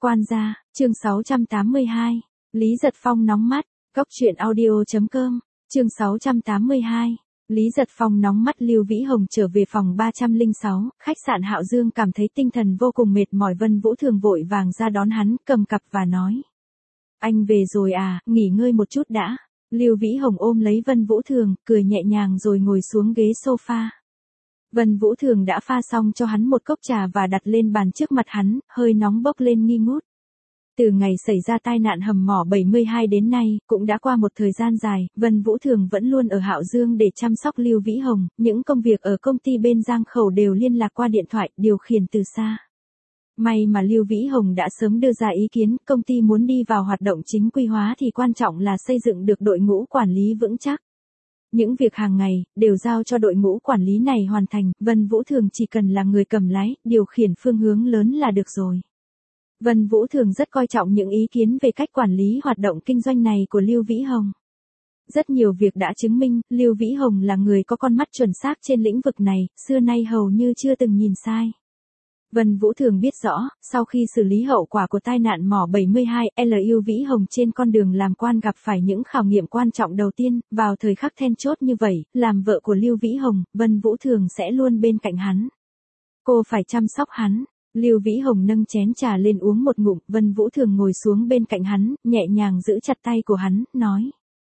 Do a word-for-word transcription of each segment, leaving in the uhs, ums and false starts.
Quan gia, chương sáu trăm tám mươi hai. Lý Giật Phong nóng mắt, Cốc truyện audio.com, chương sáu trăm tám mươi hai. Lý Giật Phong nóng mắt. Lưu Vĩ Hồng trở về phòng ba trăm lẻ sáu, khách sạn Hạo Dương, cảm thấy tinh thần vô cùng mệt mỏi. Vân Vũ Thường vội vàng ra đón hắn, cầm cặp và nói: Anh về rồi à, nghỉ ngơi một chút đã. Lưu Vĩ Hồng ôm lấy Vân Vũ Thường, cười nhẹ nhàng rồi ngồi xuống ghế sofa. Vân Vũ Thường đã pha xong cho hắn một cốc trà và đặt lên bàn trước mặt hắn, hơi nóng bốc lên nghi ngút. Từ ngày xảy ra tai nạn hầm mỏ bảy mươi hai đến nay, cũng đã qua một thời gian dài, Vân Vũ Thường vẫn luôn ở Hạo Dương để chăm sóc Lưu Vĩ Hồng, những công việc ở công ty bên Giang Khẩu đều liên lạc qua điện thoại, điều khiển từ xa. May mà Lưu Vĩ Hồng đã sớm đưa ra ý kiến, công ty muốn đi vào hoạt động chính quy hóa thì quan trọng là xây dựng được đội ngũ quản lý vững chắc. Những việc hàng ngày, đều giao cho đội ngũ quản lý này hoàn thành, Vân Vũ Thường chỉ cần là người cầm lái, điều khiển phương hướng lớn là được rồi. Vân Vũ Thường rất coi trọng những ý kiến về cách quản lý hoạt động kinh doanh này của Lưu Vĩ Hồng. Rất nhiều việc đã chứng minh, Lưu Vĩ Hồng là người có con mắt chuẩn xác trên lĩnh vực này, xưa nay hầu như chưa từng nhìn sai. Vân Vũ Thường biết rõ, sau khi xử lý hậu quả của tai nạn mỏ bảy mươi hai, Lưu Vĩ Hồng trên con đường làm quan gặp phải những khảo nghiệm quan trọng đầu tiên, vào thời khắc then chốt như vậy, làm vợ của Lưu Vĩ Hồng, Vân Vũ Thường sẽ luôn bên cạnh hắn. Cô phải chăm sóc hắn. Lưu Vĩ Hồng nâng chén trà lên uống một ngụm, Vân Vũ Thường ngồi xuống bên cạnh hắn, nhẹ nhàng giữ chặt tay của hắn, nói: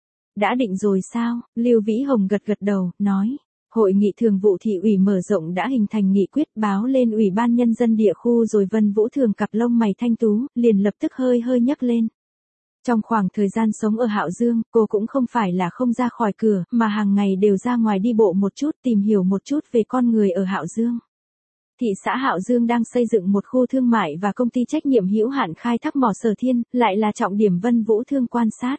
Đã định rồi sao? Lưu Vĩ Hồng gật gật đầu, nói: Hội nghị thường vụ thị ủy mở rộng đã hình thành nghị quyết, báo lên Ủy ban Nhân dân địa khu rồi. Vân Vũ Thường cặp lông mày thanh tú, liền lập tức hơi hơi nhấc lên. Trong khoảng thời gian sống ở Hạo Dương, cô cũng không phải là không ra khỏi cửa, mà hàng ngày đều ra ngoài đi bộ một chút, tìm hiểu một chút về con người ở Hạo Dương. Thị xã Hạo Dương đang xây dựng một khu thương mại và công ty trách nhiệm hữu hạn khai thác mỏ Sở Thiên, lại là trọng điểm Vân Vũ Thường quan sát.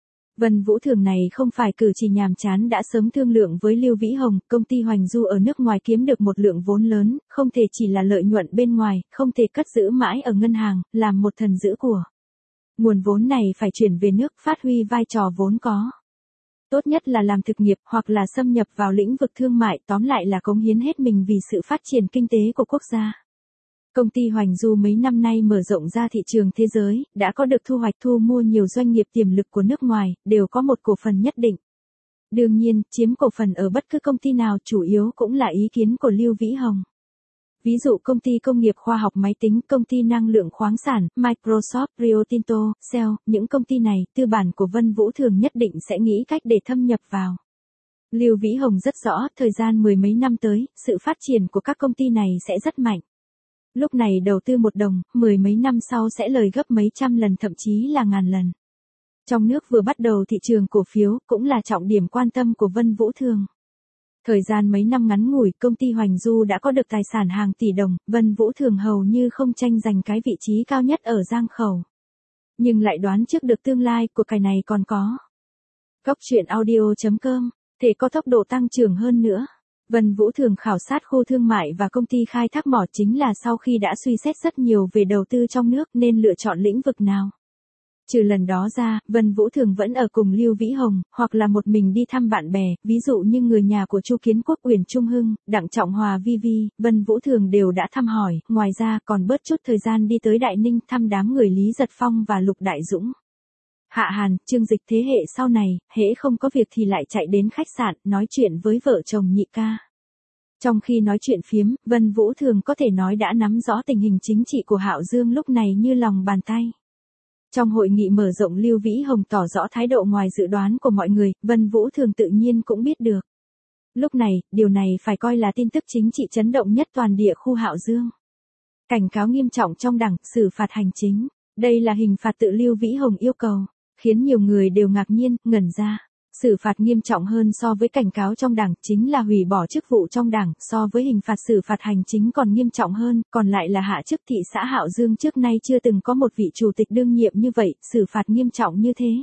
Vân Vũ Thường này không phải cử chỉ nhàm chán, đã sớm thương lượng với Lưu Vĩ Hồng, công ty Hoành Du ở nước ngoài kiếm được một lượng vốn lớn, không thể chỉ là lợi nhuận bên ngoài, không thể cất giữ mãi ở ngân hàng, làm một thần giữ của. Nguồn vốn này phải chuyển về nước, phát huy vai trò vốn có. Tốt nhất là làm thực nghiệp, hoặc là xâm nhập vào lĩnh vực thương mại, tóm lại là cống hiến hết mình vì sự phát triển kinh tế của quốc gia. Công ty Hoành Du mấy năm nay mở rộng ra thị trường thế giới, đã có được thu hoạch, thu mua nhiều doanh nghiệp tiềm lực của nước ngoài, đều có một cổ phần nhất định. Đương nhiên, chiếm cổ phần ở bất cứ công ty nào chủ yếu cũng là ý kiến của Lưu Vĩ Hồng. Ví dụ công ty công nghiệp khoa học máy tính, công ty năng lượng khoáng sản, Microsoft, Rio Tinto, Shell, những công ty này, tư bản của Vân Vũ Thường nhất định sẽ nghĩ cách để thâm nhập vào. Lưu Vĩ Hồng rất rõ, thời gian mười mấy năm tới, sự phát triển của các công ty này sẽ rất mạnh. Lúc này đầu tư một đồng, mười mấy năm sau sẽ lời gấp mấy trăm lần, thậm chí là ngàn lần. Trong nước vừa bắt đầu thị trường cổ phiếu, cũng là trọng điểm quan tâm của Vân Vũ Thường. Thời gian mấy năm ngắn ngủi, công ty Hoành Du đã có được tài sản hàng tỷ đồng, Vân Vũ Thường hầu như không tranh giành cái vị trí cao nhất ở Giang Khẩu. Nhưng lại đoán trước được tương lai của cái này còn có. Cốc truyện audio.com, thể có tốc độ tăng trưởng hơn nữa. Vân Vũ Thường khảo sát khu thương mại và công ty khai thác mỏ chính là sau khi đã suy xét rất nhiều về đầu tư trong nước nên lựa chọn lĩnh vực nào. Trừ lần đó ra, Vân Vũ Thường vẫn ở cùng Lưu Vĩ Hồng, hoặc là một mình đi thăm bạn bè, ví dụ như người nhà của Chu Kiến Quốc, Uyển Trung Hưng, Đặng Trọng Hòa, Vi Vi, Vân Vũ Thường đều đã thăm hỏi, ngoài ra còn bớt chút thời gian đi tới Đại Ninh thăm đám người Lý Giật Phong và Lục Đại Dũng. Hạ Hàn, Trương Dịch thế hệ sau này, hễ không có việc thì lại chạy đến khách sạn, nói chuyện với vợ chồng Nhị ca. Trong khi nói chuyện phiếm, Vân Vũ Thường có thể nói đã nắm rõ tình hình chính trị của Hạo Dương lúc này như lòng bàn tay. Trong hội nghị mở rộng, Lưu Vĩ Hồng tỏ rõ thái độ ngoài dự đoán của mọi người, Vân Vũ Thường tự nhiên cũng biết được. Lúc này, điều này phải coi là tin tức chính trị chấn động nhất toàn địa khu Hạo Dương. Cảnh cáo nghiêm trọng trong Đảng, xử phạt hành chính. Đây là hình phạt tự Lưu Vĩ Hồng yêu cầu, khiến nhiều người đều ngạc nhiên, ngẩn ra. Xử phạt nghiêm trọng hơn so với cảnh cáo trong Đảng, chính là hủy bỏ chức vụ trong Đảng, so với hình phạt xử phạt hành chính còn nghiêm trọng hơn, còn lại là hạ chức. Thị xã Hạo Dương trước nay chưa từng có một vị chủ tịch đương nhiệm như vậy, xử phạt nghiêm trọng như thế.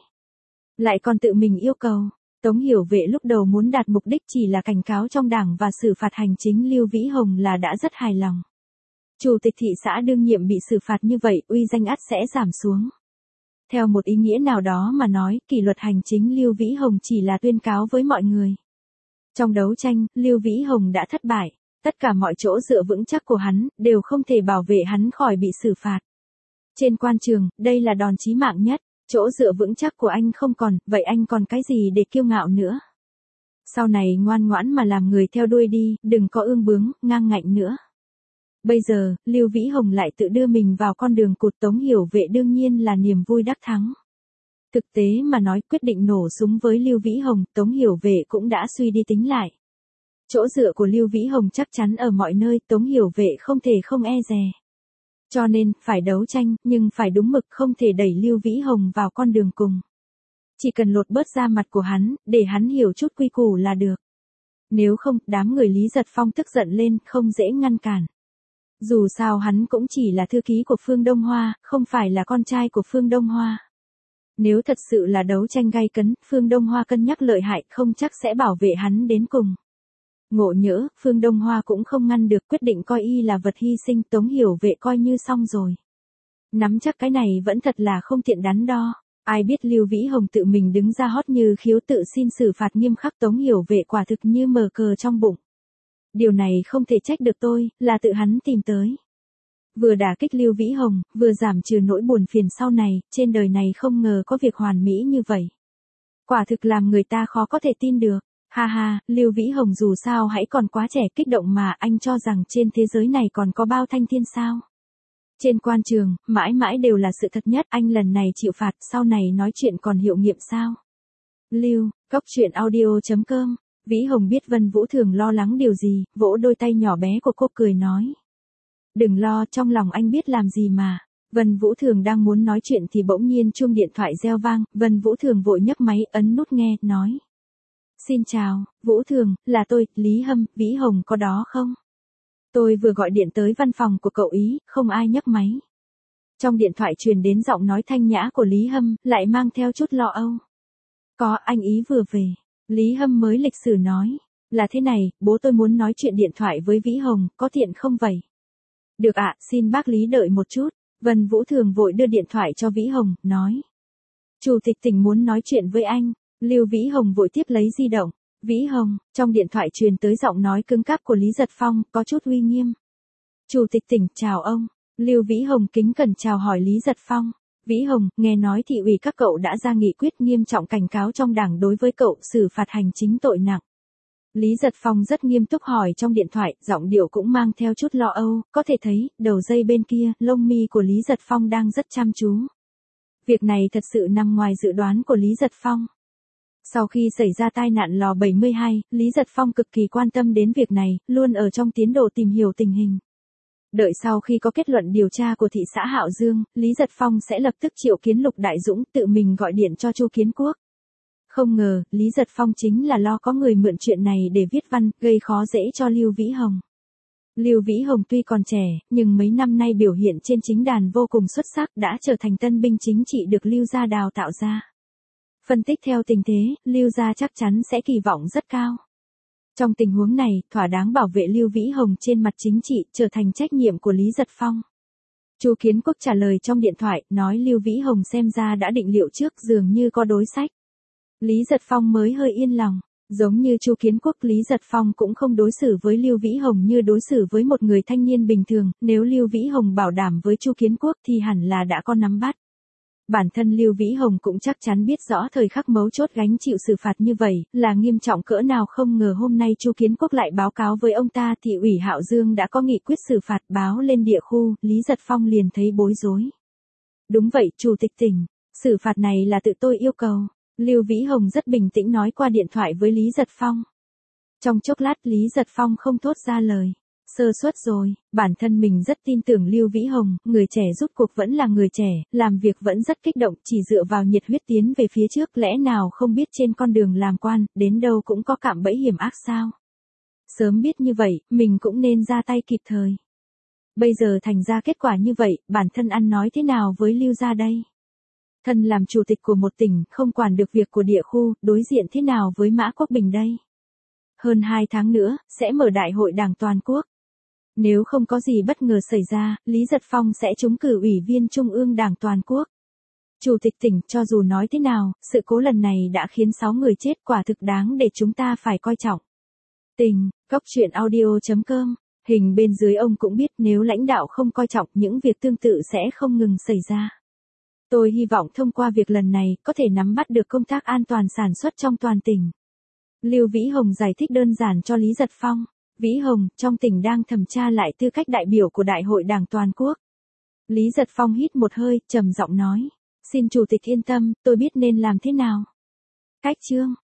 Lại còn tự mình yêu cầu. Tống Hiểu Vệ lúc đầu muốn đạt mục đích chỉ là cảnh cáo trong Đảng và xử phạt hành chính, Lưu Vĩ Hồng là đã rất hài lòng. Chủ tịch thị xã đương nhiệm bị xử phạt như vậy, uy danh ắt sẽ giảm xuống. Theo một ý nghĩa nào đó mà nói, kỷ luật hành chính Lưu Vĩ Hồng chỉ là tuyên cáo với mọi người. Trong đấu tranh, Lưu Vĩ Hồng đã thất bại, tất cả mọi chỗ dựa vững chắc của hắn, đều không thể bảo vệ hắn khỏi bị xử phạt. Trên quan trường, đây là đòn chí mạng nhất. Chỗ dựa vững chắc của anh không còn, vậy anh còn cái gì để kiêu ngạo nữa? Sau này ngoan ngoãn mà làm người theo đuôi đi, đừng có ương bướng, ngang ngạnh nữa. Bây giờ, Lưu Vĩ Hồng lại tự đưa mình vào con đường cụt. Tống Hiểu Vệ đương nhiên là niềm vui đắc thắng. Thực tế mà nói, quyết định nổ súng với Lưu Vĩ Hồng, Tống Hiểu Vệ cũng đã suy đi tính lại. Chỗ dựa của Lưu Vĩ Hồng chắc chắn ở mọi nơi, Tống Hiểu Vệ không thể không e dè. Cho nên, phải đấu tranh, nhưng phải đúng mực, không thể đẩy Lưu Vĩ Hồng vào con đường cùng. Chỉ cần lột bớt da mặt của hắn, để hắn hiểu chút quy củ là được. Nếu không, đám người Lý Giật Phong tức giận lên, không dễ ngăn cản. Dù sao hắn cũng chỉ là thư ký của Phương Đông Hoa, không phải là con trai của Phương Đông Hoa. Nếu thật sự là đấu tranh gay cấn, Phương Đông Hoa cân nhắc lợi hại, không chắc sẽ bảo vệ hắn đến cùng. Ngộ nhỡ, Phương Đông Hoa cũng không ngăn được, quyết định coi y là vật hy sinh. Tống Hiểu Vệ coi như xong rồi. Nắm chắc cái này vẫn thật là không tiện đắn đo. Ai biết Lưu Vĩ Hồng tự mình đứng ra hót như khiếu tự xin xử phạt nghiêm khắc. Tống Hiểu Vệ quả thực như mờ cờ trong bụng. Điều này không thể trách được tôi, là tự hắn tìm tới. Vừa đả kích Lưu Vĩ Hồng, vừa giảm trừ nỗi buồn phiền sau này, trên đời này không ngờ có việc hoàn mỹ như vậy. Quả thực làm người ta khó có thể tin được. Ha ha, Lưu Vĩ Hồng dù sao hãy còn quá trẻ, kích động mà. Anh cho rằng trên thế giới này còn có bao thanh thiên sao? Trên quan trường, mãi mãi đều là sự thật nhất. Anh lần này chịu phạt, sau này nói chuyện còn hiệu nghiệm sao? Lưu, Cốc Truyện Audio chấm com. Vĩ Hồng biết Vân Vũ Thường lo lắng điều gì, vỗ đôi tay nhỏ bé của cô cười nói. Đừng lo, trong lòng anh biết làm gì mà. Vân Vũ Thường đang muốn nói chuyện thì bỗng nhiên chuông điện thoại reo vang. Vân Vũ Thường vội nhấc máy, ấn nút nghe, nói. Xin chào, Vũ Thường, là tôi, Lý Hâm, Vĩ Hồng có đó không? Tôi vừa gọi điện tới văn phòng của cậu ý, không ai nhấc máy. Trong điện thoại truyền đến giọng nói thanh nhã của Lý Hâm, lại mang theo chút lo âu. Có, anh ý vừa về. Lý Hâm mới lịch sử nói. Là thế này, bố tôi muốn nói chuyện điện thoại với Vĩ Hồng, có tiện không vậy? Được ạ, xin bác Lý đợi một chút. Vân Vũ Thường vội đưa điện thoại cho Vĩ Hồng, nói. Chủ tịch tỉnh muốn nói chuyện với anh. Lưu Vĩ Hồng vội tiếp lấy di động. Vĩ Hồng, trong điện thoại truyền tới giọng nói cứng cáp của Lý Giật Phong, có chút uy nghiêm. Chủ tịch tỉnh, chào ông. Lưu Vĩ Hồng kính cẩn chào hỏi Lý Giật Phong. Vĩ Hồng, nghe nói thị ủy các cậu đã ra nghị quyết nghiêm trọng cảnh cáo trong đảng đối với cậu, xử phạt hành chính tội nặng. Lý Giật Phong rất nghiêm túc hỏi trong điện thoại, giọng điệu cũng mang theo chút lo âu, có thể thấy, đầu dây bên kia, lông mi của Lý Giật Phong đang rất chăm chú. Việc này thật sự nằm ngoài dự đoán của Lý Giật Phong. Sau khi xảy ra tai nạn lò bảy mươi hai, Lý Giật Phong cực kỳ quan tâm đến việc này, luôn ở trong tiến độ tìm hiểu tình hình. Đợi sau khi có kết luận điều tra của thị xã Hạo Dương, Lý Giật Phong sẽ lập tức triệu kiến Lục Đại Dũng, tự mình gọi điện cho Chu Kiến Quốc. Không ngờ, Lý Giật Phong chính là lo có người mượn chuyện này để viết văn, gây khó dễ cho Lưu Vĩ Hồng. Lưu Vĩ Hồng tuy còn trẻ, nhưng mấy năm nay biểu hiện trên chính đàn vô cùng xuất sắc, đã trở thành tân binh chính trị được Lưu gia đào tạo ra. Phân tích theo tình thế, Lưu gia chắc chắn sẽ kỳ vọng rất cao. Trong tình huống này, thỏa đáng bảo vệ Lưu Vĩ Hồng trên mặt chính trị trở thành trách nhiệm của Lý Giật Phong. Chu Kiến Quốc trả lời trong điện thoại, nói Lưu Vĩ Hồng xem ra đã định liệu trước, dường như có đối sách. Lý Giật Phong mới hơi yên lòng. Giống như Chu Kiến Quốc, Lý Giật Phong cũng không đối xử với Lưu Vĩ Hồng như đối xử với một người thanh niên bình thường, nếu Lưu Vĩ Hồng bảo đảm với Chu Kiến Quốc thì hẳn là đã có nắm bắt. Bản thân Lưu Vĩ Hồng cũng chắc chắn biết rõ thời khắc mấu chốt gánh chịu xử phạt như vậy là nghiêm trọng cỡ nào, không ngờ hôm nay Chu Kiến Quốc lại báo cáo với ông ta thị ủy Hạo Dương đã có nghị quyết xử phạt, báo lên địa khu, Lý Giật Phong liền thấy bối rối. Đúng vậy, Chủ tịch tỉnh, xử phạt này là tự tôi yêu cầu. Lưu Vĩ Hồng rất bình tĩnh nói qua điện thoại với Lý Giật Phong. Trong chốc lát Lý Giật Phong không thốt ra lời. Sơ suất rồi, bản thân mình rất tin tưởng Lưu Vĩ Hồng, người trẻ rút cuộc vẫn là người trẻ, làm việc vẫn rất kích động, chỉ dựa vào nhiệt huyết tiến về phía trước, lẽ nào không biết trên con đường làm quan, đến đâu cũng có cạm bẫy hiểm ác sao? Sớm biết như vậy, mình cũng nên ra tay kịp thời. Bây giờ thành ra kết quả như vậy, bản thân ăn nói thế nào với Lưu gia đây? Thân làm chủ tịch của một tỉnh, không quản được việc của địa khu, đối diện thế nào với Mã Quốc Bình đây? Hơn hai tháng nữa, sẽ mở đại hội đảng toàn quốc. Nếu không có gì bất ngờ xảy ra, Lý Giật Phong sẽ trúng cử ủy viên Trung ương Đảng toàn quốc. Chủ tịch tỉnh, cho dù nói thế nào, sự cố lần này đã khiến sáu người chết, quả thực đáng để chúng ta phải coi trọng. Tình, Cốc Truyện Audio chấm com Hình bên dưới ông cũng biết nếu lãnh đạo không coi trọng những việc tương tự sẽ không ngừng xảy ra. Tôi hy vọng thông qua việc lần này có thể nắm bắt được công tác an toàn sản xuất trong toàn tỉnh. Lưu Vĩ Hồng giải thích đơn giản cho Lý Giật Phong. Vĩ Hồng, trong tỉnh đang thẩm tra lại tư cách đại biểu của Đại hội Đảng toàn quốc. Lý Giật Phong hít một hơi, trầm giọng nói. Xin Chủ tịch yên tâm, tôi biết nên làm thế nào. Cách chương.